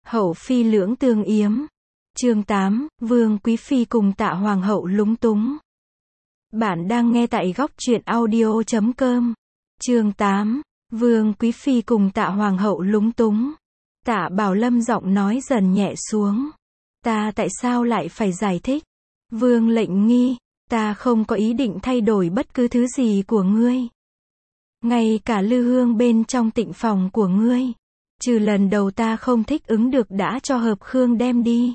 Hậu phi lưỡng tương yếm. Chương 8, Vương Quý Phi cùng Tạ Hoàng hậu lúng túng. Bạn đang nghe tại góc truyện audio.com. Chương 8, Vương Quý Phi cùng Tạ Hoàng hậu lúng túng. Tạ Bảo Lâm giọng nói dần nhẹ xuống. Ta tại sao lại phải giải thích? Vương Lệnh Nghi, ta không có ý định thay đổi bất cứ thứ gì của ngươi. Ngay cả lư hương bên trong tịnh phòng của ngươi, trừ lần đầu ta không thích ứng được đã cho Hợp Khương đem đi.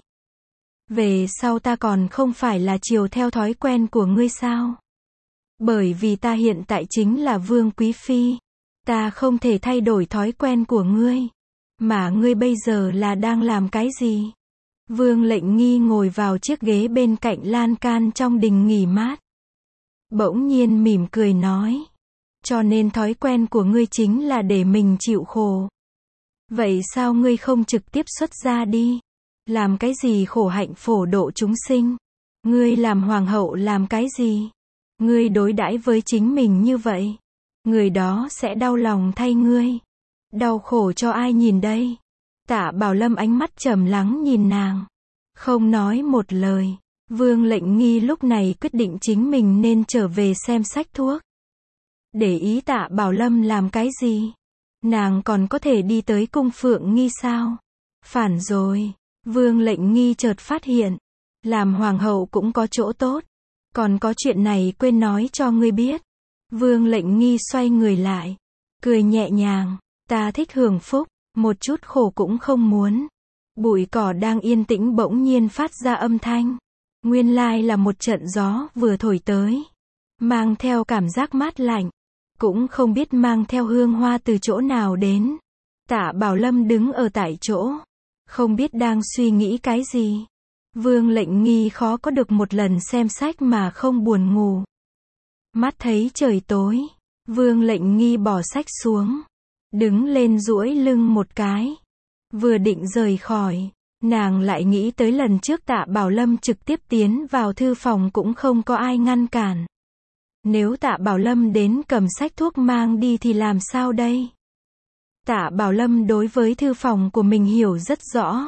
Về sau ta còn không phải là chiều theo thói quen của ngươi sao? Bởi vì ta hiện tại chính là Vương Quý Phi. Ta không thể thay đổi thói quen của ngươi. Mà ngươi bây giờ là đang làm cái gì? Vương Lệnh Nghi ngồi vào chiếc ghế bên cạnh lan can trong đình nghỉ mát. Bỗng nhiên mỉm cười nói. Cho nên thói quen của ngươi chính là để mình chịu khổ. Vậy sao ngươi không trực tiếp xuất gia đi? Làm cái gì khổ hạnh phổ độ chúng sinh? Ngươi làm hoàng hậu làm cái gì? Ngươi đối đãi với chính mình như vậy, người đó sẽ đau lòng thay ngươi. Đau khổ cho ai nhìn đây? Tạ Bảo Lâm ánh mắt trầm lắng nhìn nàng, không nói một lời. Vương Lệnh Nghi lúc này quyết định chính mình nên trở về xem sách thuốc. Để ý Tạ Bảo Lâm làm cái gì? Nàng còn có thể đi tới cung Phượng Nghi sao? Phản rồi. Vương Lệnh Nghi chợt phát hiện, làm hoàng hậu cũng có chỗ tốt. Còn có chuyện này quên nói cho ngươi biết. Vương Lệnh Nghi xoay người lại, cười nhẹ nhàng. Ta thích hưởng phúc, một chút khổ cũng không muốn. Bụi cỏ đang yên tĩnh bỗng nhiên phát ra âm thanh. Nguyên lai là một trận gió vừa thổi tới, mang theo cảm giác mát lạnh, cũng không biết mang theo hương hoa từ chỗ nào đến. Tạ Bảo Lâm đứng ở tại chỗ, không biết đang suy nghĩ cái gì. Vương Lệnh Nghi khó có được một lần xem sách mà không buồn ngủ. Mắt thấy trời tối, Vương Lệnh Nghi bỏ sách xuống, đứng lên duỗi lưng một cái. Vừa định rời khỏi, nàng lại nghĩ tới lần trước Tạ Bảo Lâm trực tiếp tiến vào thư phòng cũng không có ai ngăn cản. Nếu Tạ Bảo Lâm đến cầm sách thuốc mang đi thì làm sao đây? Tạ Bảo Lâm đối với thư phòng của mình hiểu rất rõ.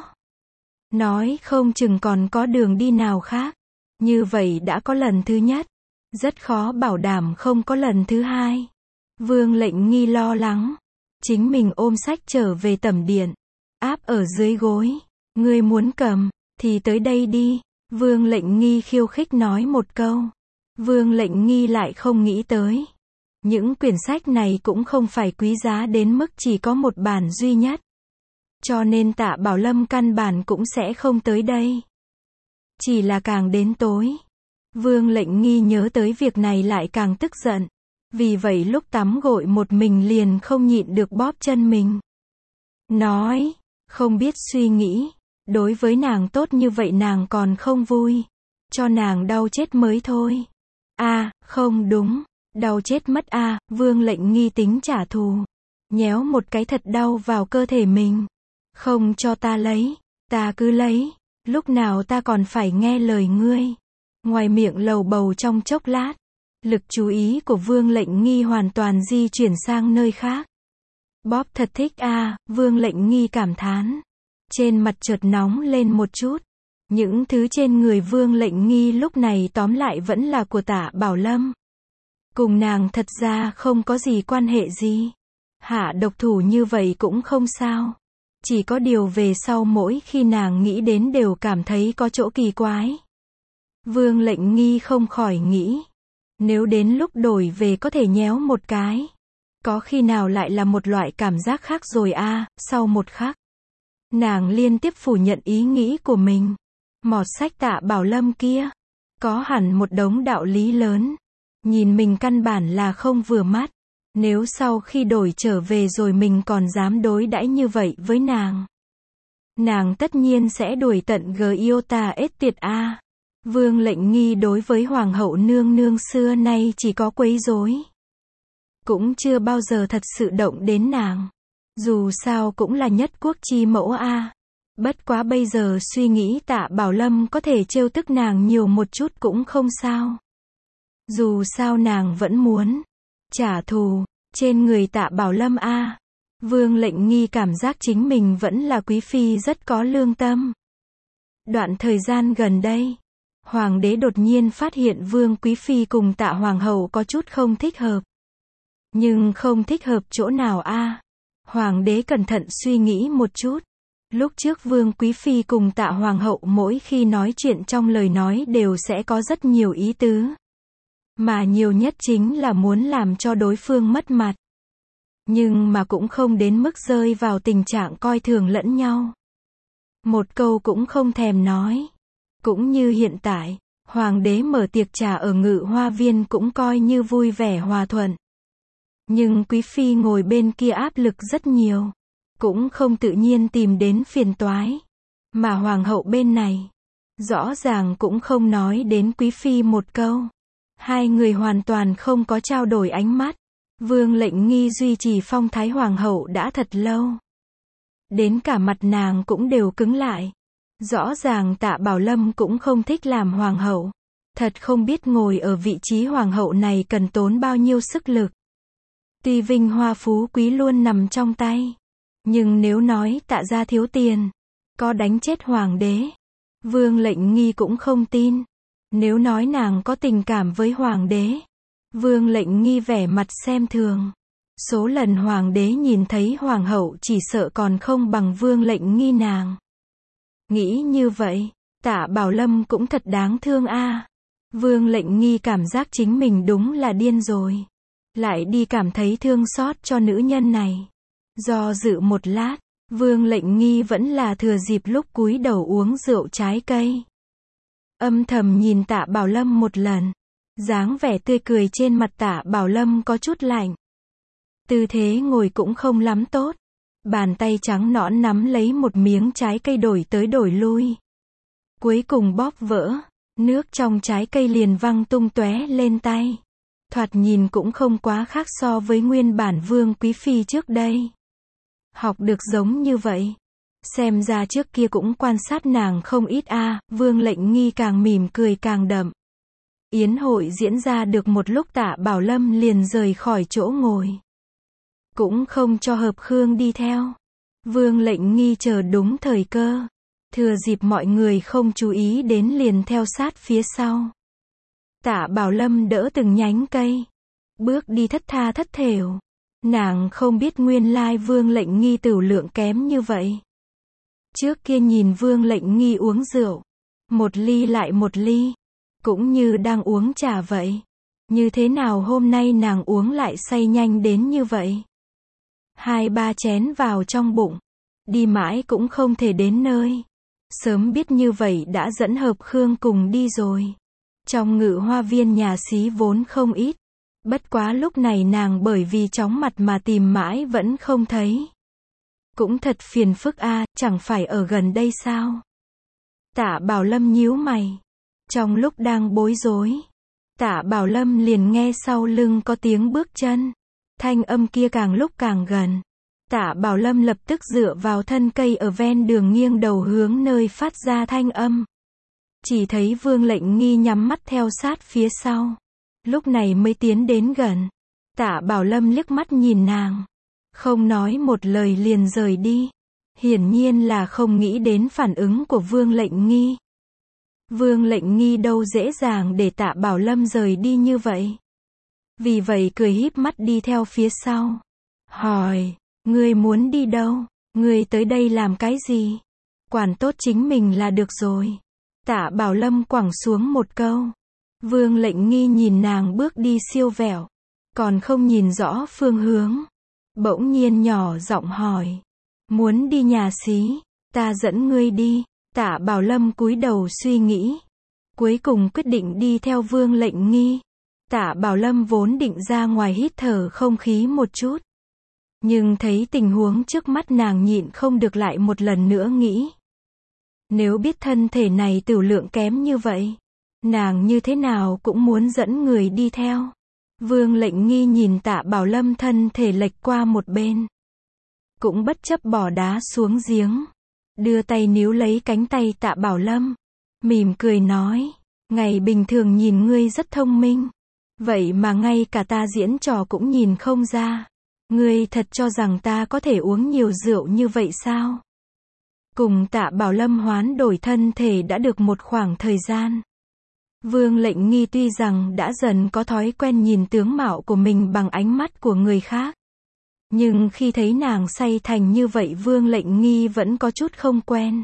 Nói không chừng còn có đường đi nào khác. Như vậy đã có lần thứ nhất, rất khó bảo đảm không có lần thứ hai. Vương Lệnh Nghi lo lắng, chính mình ôm sách trở về tẩm điện, áp ở dưới gối. Ngươi muốn cầm, thì tới đây đi. Vương Lệnh Nghi khiêu khích nói một câu. Vương Lệnh Nghi lại không nghĩ tới, những quyển sách này cũng không phải quý giá đến mức chỉ có một bản duy nhất. Cho nên Tạ Bảo Lâm căn bản cũng sẽ không tới đây. Chỉ là càng đến tối, Vương Lệnh Nghi nhớ tới việc này lại càng tức giận. Vì vậy lúc tắm gội một mình liền không nhịn được bóp chân mình. Nói, không biết suy nghĩ, đối với nàng tốt như vậy nàng còn không vui. Cho nàng đau chết mới thôi. Không đúng, đau chết mất Vương Lệnh Nghi tính trả thù. Nhéo một cái thật đau vào cơ thể mình. Không cho ta lấy, ta cứ lấy, lúc nào ta còn phải nghe lời ngươi. Ngoài miệng lầu bầu trong chốc lát, lực chú ý của Vương Lệnh Nghi hoàn toàn di chuyển sang nơi khác. Bóp thật thích Vương Lệnh Nghi cảm thán. Trên mặt chợt nóng lên một chút. Những thứ trên người Vương Lệnh Nghi lúc này tóm lại vẫn là của Tạ Bảo Lâm. Cùng nàng thật ra không có gì quan hệ gì. Hạ độc thủ như vậy cũng không sao. Chỉ có điều về sau mỗi khi nàng nghĩ đến đều cảm thấy có chỗ kỳ quái. Vương Lệnh Nghi không khỏi nghĩ, nếu đến lúc đổi về có thể nhéo một cái, có khi nào lại là một loại cảm giác khác rồi sau một khắc, nàng liên tiếp phủ nhận ý nghĩ của mình. Mọt sách Tạ Bảo Lâm kia, có hẳn một đống đạo lý lớn. Nhìn mình căn bản là không vừa mắt. Nếu sau khi đổi trở về rồi mình còn dám đối đãi như vậy với nàng tất nhiên sẽ đuổi tận Giota ết tiệt Vương Lệnh Nghi đối với Hoàng hậu nương nương xưa nay chỉ có quấy rối, cũng chưa bao giờ thật sự động đến nàng. Dù sao cũng là nhất quốc chi mẫu Bất quá bây giờ suy nghĩ Tạ Bảo Lâm có thể trêu tức nàng nhiều một chút cũng không sao. Dù sao nàng vẫn muốn trả thù trên người Tạ Bảo Lâm Vương Lệnh Nghi cảm giác chính mình vẫn là quý phi rất có lương tâm. Đoạn thời gian gần đây, hoàng đế đột nhiên phát hiện Vương quý phi cùng Tạ hoàng hậu có chút không thích hợp. Nhưng không thích hợp chỗ nào a? Hoàng đế cẩn thận suy nghĩ một chút. Lúc trước Vương quý phi cùng Tạ hoàng hậu mỗi khi nói chuyện trong lời nói đều sẽ có rất nhiều ý tứ. Mà nhiều nhất chính là muốn làm cho đối phương mất mặt. Nhưng mà cũng không đến mức rơi vào tình trạng coi thường lẫn nhau. Một câu cũng không thèm nói. Cũng như hiện tại, hoàng đế mở tiệc trà ở Ngự Hoa Viên cũng coi như vui vẻ hòa thuận. Nhưng quý phi ngồi bên kia áp lực rất nhiều. Cũng không tự nhiên tìm đến phiền toái. Mà hoàng hậu bên này, rõ ràng cũng không nói đến quý phi một câu. Hai người hoàn toàn không có trao đổi ánh mắt. Vương Lệnh Nghi duy trì phong thái hoàng hậu đã thật lâu. Đến cả mặt nàng cũng đều cứng lại. Rõ ràng Tạ Bảo Lâm cũng không thích làm hoàng hậu. Thật không biết ngồi ở vị trí hoàng hậu này cần tốn bao nhiêu sức lực. Tuy vinh hoa phú quý luôn nằm trong tay. Nhưng nếu nói Tạ gia thiếu tiền, có đánh chết hoàng đế, Vương Lệnh Nghi cũng không tin. Nếu nói nàng có tình cảm với hoàng đế, Vương Lệnh Nghi vẻ mặt xem thường. Số lần hoàng đế nhìn thấy hoàng hậu chỉ sợ còn không bằng Vương Lệnh Nghi nàng. Nghĩ như vậy, Tạ Bảo Lâm cũng thật đáng thương a. Vương Lệnh Nghi cảm giác chính mình đúng là điên rồi. Lại đi cảm thấy thương xót cho nữ nhân này. Do dự một lát, Vương Lệnh Nghi vẫn là thừa dịp lúc cúi đầu uống rượu trái cây. Âm thầm nhìn Tạ Bảo Lâm một lần. Dáng vẻ tươi cười trên mặt Tạ Bảo Lâm có chút lạnh. Tư thế ngồi cũng không lắm tốt. Bàn tay trắng nõn nắm lấy một miếng trái cây đổi tới đổi lui. Cuối cùng bóp vỡ, nước trong trái cây liền văng tung tóe lên tay. Thoạt nhìn cũng không quá khác so với nguyên bản Vương quý phi trước đây. Học được giống như vậy. Xem ra trước kia cũng quan sát nàng không ít a. Vương Lệnh Nghi càng mỉm cười càng đậm. Yến hội diễn ra được một lúc Tạ Bảo Lâm liền rời khỏi chỗ ngồi. Cũng không cho Hợp Khương đi theo. Vương Lệnh Nghi chờ đúng thời cơ. Thừa dịp mọi người không chú ý đến liền theo sát phía sau. Tạ Bảo Lâm đỡ từng nhánh cây. Bước đi thất tha thất thểu. Nàng không biết nguyên lai Vương Lệnh Nghi tửu lượng kém như vậy. Trước kia nhìn Vương Lệnh Nghi uống rượu. Một ly lại một ly. Cũng như đang uống trà vậy. Như thế nào hôm nay nàng uống lại say nhanh đến như vậy? 2-3 chén vào trong bụng. Đi mãi cũng không thể đến nơi. Sớm biết như vậy đã dẫn Hợp Khương cùng đi rồi. Trong Ngự Hoa Viên nhà xí vốn không ít. Bất quá lúc này nàng bởi vì chóng mặt mà tìm mãi vẫn không thấy. Cũng thật phiền phức a, chẳng phải ở gần đây sao? Tạ Bảo Lâm nhíu mày. Trong lúc đang bối rối, Tạ Bảo Lâm liền nghe sau lưng có tiếng bước chân. Thanh âm kia càng lúc càng gần. Tạ Bảo Lâm lập tức dựa vào thân cây ở ven đường nghiêng đầu hướng nơi phát ra thanh âm. Chỉ thấy Vương Lệnh Nghi nhắm mắt theo sát phía sau. Lúc này mới tiến đến gần. Tạ Bảo Lâm liếc mắt nhìn nàng. Không nói một lời liền rời đi. Hiển nhiên là không nghĩ đến phản ứng của Vương Lệnh Nghi. Vương Lệnh Nghi đâu dễ dàng để Tạ Bảo Lâm rời đi như vậy. Vì vậy cười híp mắt đi theo phía sau. Hỏi, ngươi muốn đi đâu? Ngươi tới đây làm cái gì? Quản tốt chính mình là được rồi. Tạ Bảo Lâm quẳng xuống một câu. Vương Lệnh Nghi nhìn nàng bước đi siêu vẹo. Còn không nhìn rõ phương hướng. Bỗng nhiên nhỏ giọng hỏi. Muốn đi nhà xí, ta dẫn ngươi đi. Tạ Bảo Lâm cúi đầu suy nghĩ. Cuối cùng quyết định đi theo Vương Lệnh Nghi. Tạ Bảo Lâm vốn định ra ngoài hít thở không khí một chút. Nhưng thấy tình huống trước mắt nàng nhịn không được lại một lần nữa nghĩ. Nếu biết thân thể này tửu lượng kém như vậy, nàng như thế nào cũng muốn dẫn người đi theo. Vương Lệnh Nghi nhìn Tạ Bảo Lâm thân thể lệch qua một bên. Cũng bất chấp bỏ đá xuống giếng. Đưa tay níu lấy cánh tay Tạ Bảo Lâm. Mỉm cười nói. Ngày bình thường nhìn ngươi rất thông minh. Vậy mà ngay cả ta diễn trò cũng nhìn không ra. Ngươi thật cho rằng ta có thể uống nhiều rượu như vậy sao? Cùng Tạ Bảo Lâm hoán đổi thân thể đã được một khoảng thời gian. Vương Lệnh Nghi tuy rằng đã dần có thói quen nhìn tướng mạo của mình bằng ánh mắt của người khác. Nhưng khi thấy nàng say thành như vậy Vương Lệnh Nghi vẫn có chút không quen.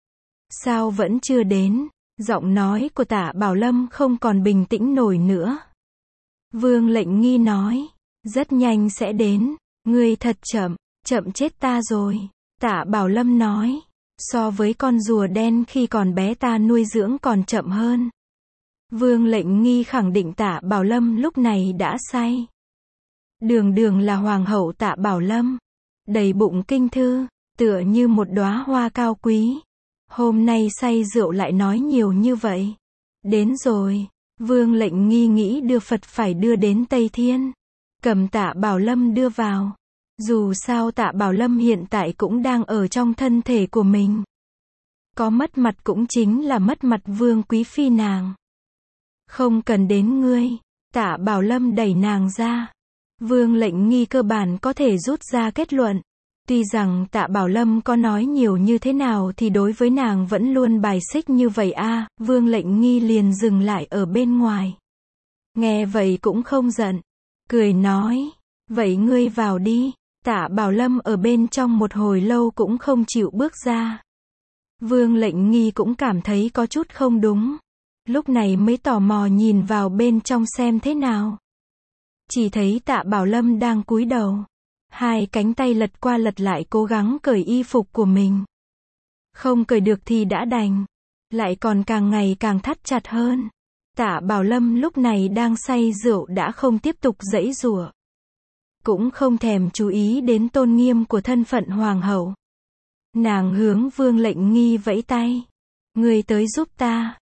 Sao vẫn chưa đến? Giọng nói của Tạ Bảo Lâm không còn bình tĩnh nổi nữa. Vương Lệnh Nghi nói, rất nhanh sẽ đến, ngươi thật chậm, chậm chết ta rồi. Tạ Bảo Lâm nói, so với con rùa đen khi còn bé ta nuôi dưỡng còn chậm hơn. Vương Lệnh Nghi khẳng định Tạ Bảo Lâm lúc này đã say. Đường đường là hoàng hậu Tạ Bảo Lâm, đầy bụng kinh thư, tựa như một đóa hoa cao quý. Hôm nay say rượu lại nói nhiều như vậy. Đến rồi, Vương Lệnh Nghi nghĩ đưa Phật phải đưa đến Tây Thiên. Cầm Tạ Bảo Lâm đưa vào. Dù sao Tạ Bảo Lâm hiện tại cũng đang ở trong thân thể của mình. Có mất mặt cũng chính là mất mặt Vương Quý Phi nàng. Không cần đến ngươi. Tạ Bảo Lâm đẩy nàng ra. Vương Lệnh Nghi cơ bản có thể rút ra kết luận. Tuy rằng Tạ Bảo Lâm có nói nhiều như thế nào thì đối với nàng vẫn luôn bài xích như vậy a. Vương Lệnh Nghi liền dừng lại ở bên ngoài. Nghe vậy cũng không giận. Cười nói, vậy ngươi vào đi. Tạ Bảo Lâm ở bên trong một hồi lâu cũng không chịu bước ra. Vương Lệnh Nghi cũng cảm thấy có chút không đúng. Lúc này mới tò mò nhìn vào bên trong xem thế nào. Chỉ thấy Tạ Bảo Lâm đang cúi đầu. Hai cánh tay lật qua lật lại cố gắng cởi y phục của mình. Không cởi được thì đã đành. Lại còn càng ngày càng thắt chặt hơn. Tạ Bảo Lâm lúc này đang say rượu đã không tiếp tục giãy giụa. Cũng không thèm chú ý đến tôn nghiêm của thân phận hoàng hậu. Nàng hướng Vương Lệnh Nghi vẫy tay. Ngươi tới giúp ta.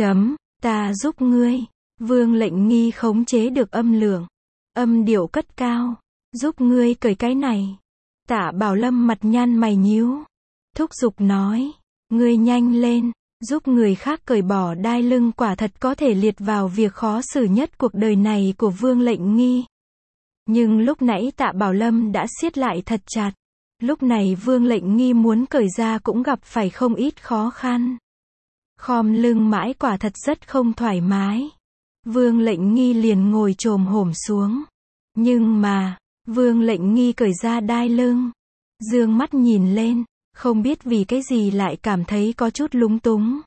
Ta giúp ngươi. Vương Lệnh Nghi khống chế được âm lượng. Âm điệu cất cao. Giúp ngươi cởi cái này. Tạ Bảo Lâm mặt nhăn mày nhíu. Thúc giục nói. Ngươi nhanh lên. Giúp người khác cởi bỏ đai lưng quả thật có thể liệt vào việc khó xử nhất cuộc đời này của Vương Lệnh Nghi. Nhưng lúc nãy Tạ Bảo Lâm đã siết lại thật chặt. Lúc này Vương Lệnh Nghi muốn cởi ra cũng gặp phải không ít khó khăn. Khom lưng mãi quả thật rất không thoải mái. Vương Lệnh Nghi liền ngồi chồm hổm xuống. Nhưng mà, Vương Lệnh Nghi cởi ra đai lưng. Dương mắt nhìn lên, không biết vì cái gì lại cảm thấy có chút lúng túng.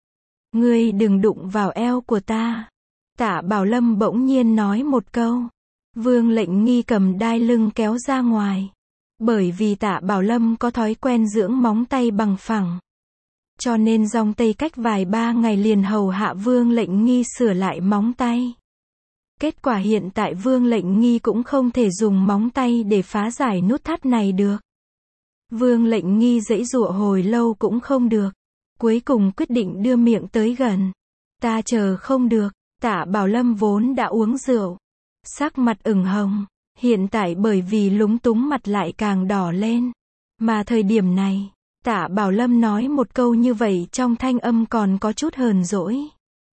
Ngươi đừng đụng vào eo của ta. Tạ Bảo Lâm bỗng nhiên nói một câu. Vương Lệnh Nghi cầm đai lưng kéo ra ngoài. Bởi vì Tạ Bảo Lâm có thói quen dưỡng móng tay bằng phẳng. Cho nên dòng Tây cách vài ba ngày liền hầu hạ Vương Lệnh Nghi sửa lại móng tay. Kết quả hiện tại Vương Lệnh Nghi cũng không thể dùng móng tay để phá giải nút thắt này được. Vương Lệnh Nghi giãy giụa hồi lâu cũng không được. Cuối cùng quyết định đưa miệng tới gần. Ta chờ không được. Tạ Bảo Lâm vốn đã uống rượu. Sắc mặt ửng hồng. Hiện tại bởi vì lúng túng mặt lại càng đỏ lên. Mà thời điểm này, Tạ Bảo Lâm nói một câu như vậy trong thanh âm còn có chút hờn dỗi.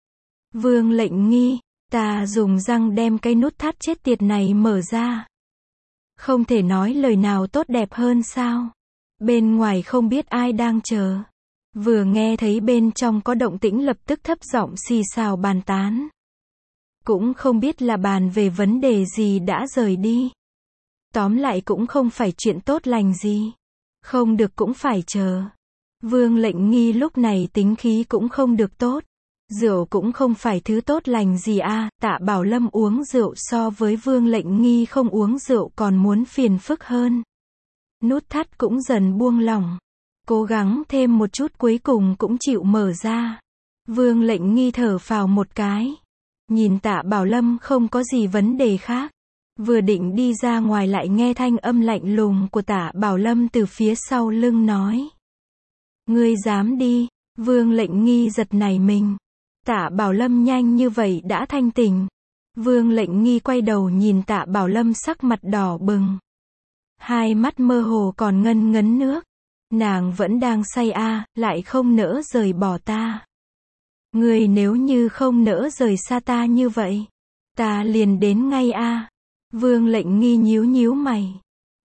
Vương Lệnh Nghi, ta dùng răng đem cái nút thắt chết tiệt này mở ra. Không thể nói lời nào tốt đẹp hơn sao? Bên ngoài không biết ai đang chờ. Vừa nghe thấy bên trong có động tĩnh lập tức thấp giọng xì xào bàn tán. Cũng không biết là bàn về vấn đề gì đã rời đi. Tóm lại cũng không phải chuyện tốt lành gì. Không được cũng phải chờ. Vương Lệnh Nghi lúc này tính khí cũng không được tốt. Rượu cũng không phải thứ tốt lành gì a. Tạ Bảo Lâm uống rượu so với Vương Lệnh Nghi không uống rượu còn muốn phiền phức hơn. Nút thắt cũng dần buông lỏng. Cố gắng thêm một chút cuối cùng cũng chịu mở ra. Vương Lệnh Nghi thở phào một cái. Nhìn Tạ Bảo Lâm không có gì vấn đề khác. Vừa định đi ra ngoài lại nghe thanh âm lạnh lùng của Tạ Bảo Lâm từ phía sau lưng nói. Ngươi dám đi. Vương Lệnh Nghi giật nảy mình. Tạ Bảo Lâm nhanh như vậy đã thanh tỉnh. Vương Lệnh Nghi quay đầu nhìn Tạ Bảo Lâm sắc mặt đỏ bừng. Hai mắt mơ hồ còn ngân ngấn nước. Nàng vẫn đang say a, lại không nỡ rời bỏ ta. Ngươi nếu như không nỡ rời xa ta như vậy, ta liền đến ngay a. Vương Lệnh Nghi nhíu nhíu mày.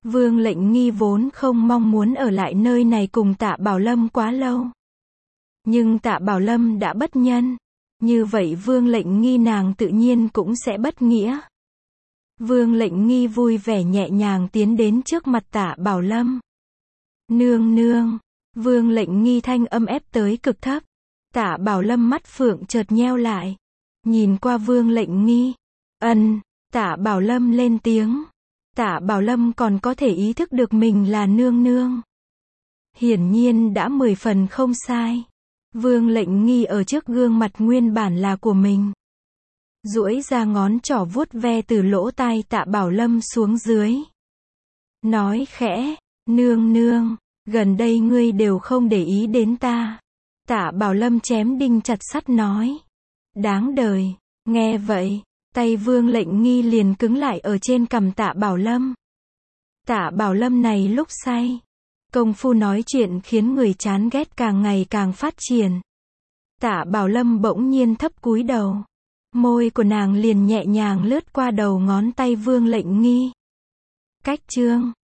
Vương Lệnh Nghi vốn không mong muốn ở lại nơi này cùng Tạ Bảo Lâm quá lâu. Nhưng Tạ Bảo Lâm đã bất nhân. Như vậy Vương Lệnh Nghi nàng tự nhiên cũng sẽ bất nghĩa. Vương Lệnh Nghi vui vẻ nhẹ nhàng tiến đến trước mặt Tạ Bảo Lâm. Nương nương. Vương Lệnh Nghi thanh âm ép tới cực thấp. Tạ Bảo Lâm mắt phượng chợt nheo lại. Nhìn qua Vương Lệnh Nghi. Tạ Bảo Lâm lên tiếng. Tạ Bảo Lâm còn có thể ý thức được mình là nương nương. Hiển nhiên đã 10 phần không sai. Vương Lệnh Nghi ở trước gương mặt nguyên bản là của mình. Duỗi ra ngón trỏ vuốt ve từ lỗ tai Tạ Bảo Lâm xuống dưới. Nói khẽ, nương nương, gần đây ngươi đều không để ý đến ta. Tạ Bảo Lâm chém đinh chặt sắt nói. Đáng đời. Nghe vậy, tay Vương Lệnh Nghi liền cứng lại ở trên cằm Tạ Bảo Lâm. Tạ Bảo Lâm này lúc say. Công phu nói chuyện khiến người chán ghét càng ngày càng phát triển. Tạ Bảo Lâm bỗng nhiên thấp cúi đầu. Môi của nàng liền nhẹ nhàng lướt qua đầu ngón tay Vương Lệnh Nghi. Cách chương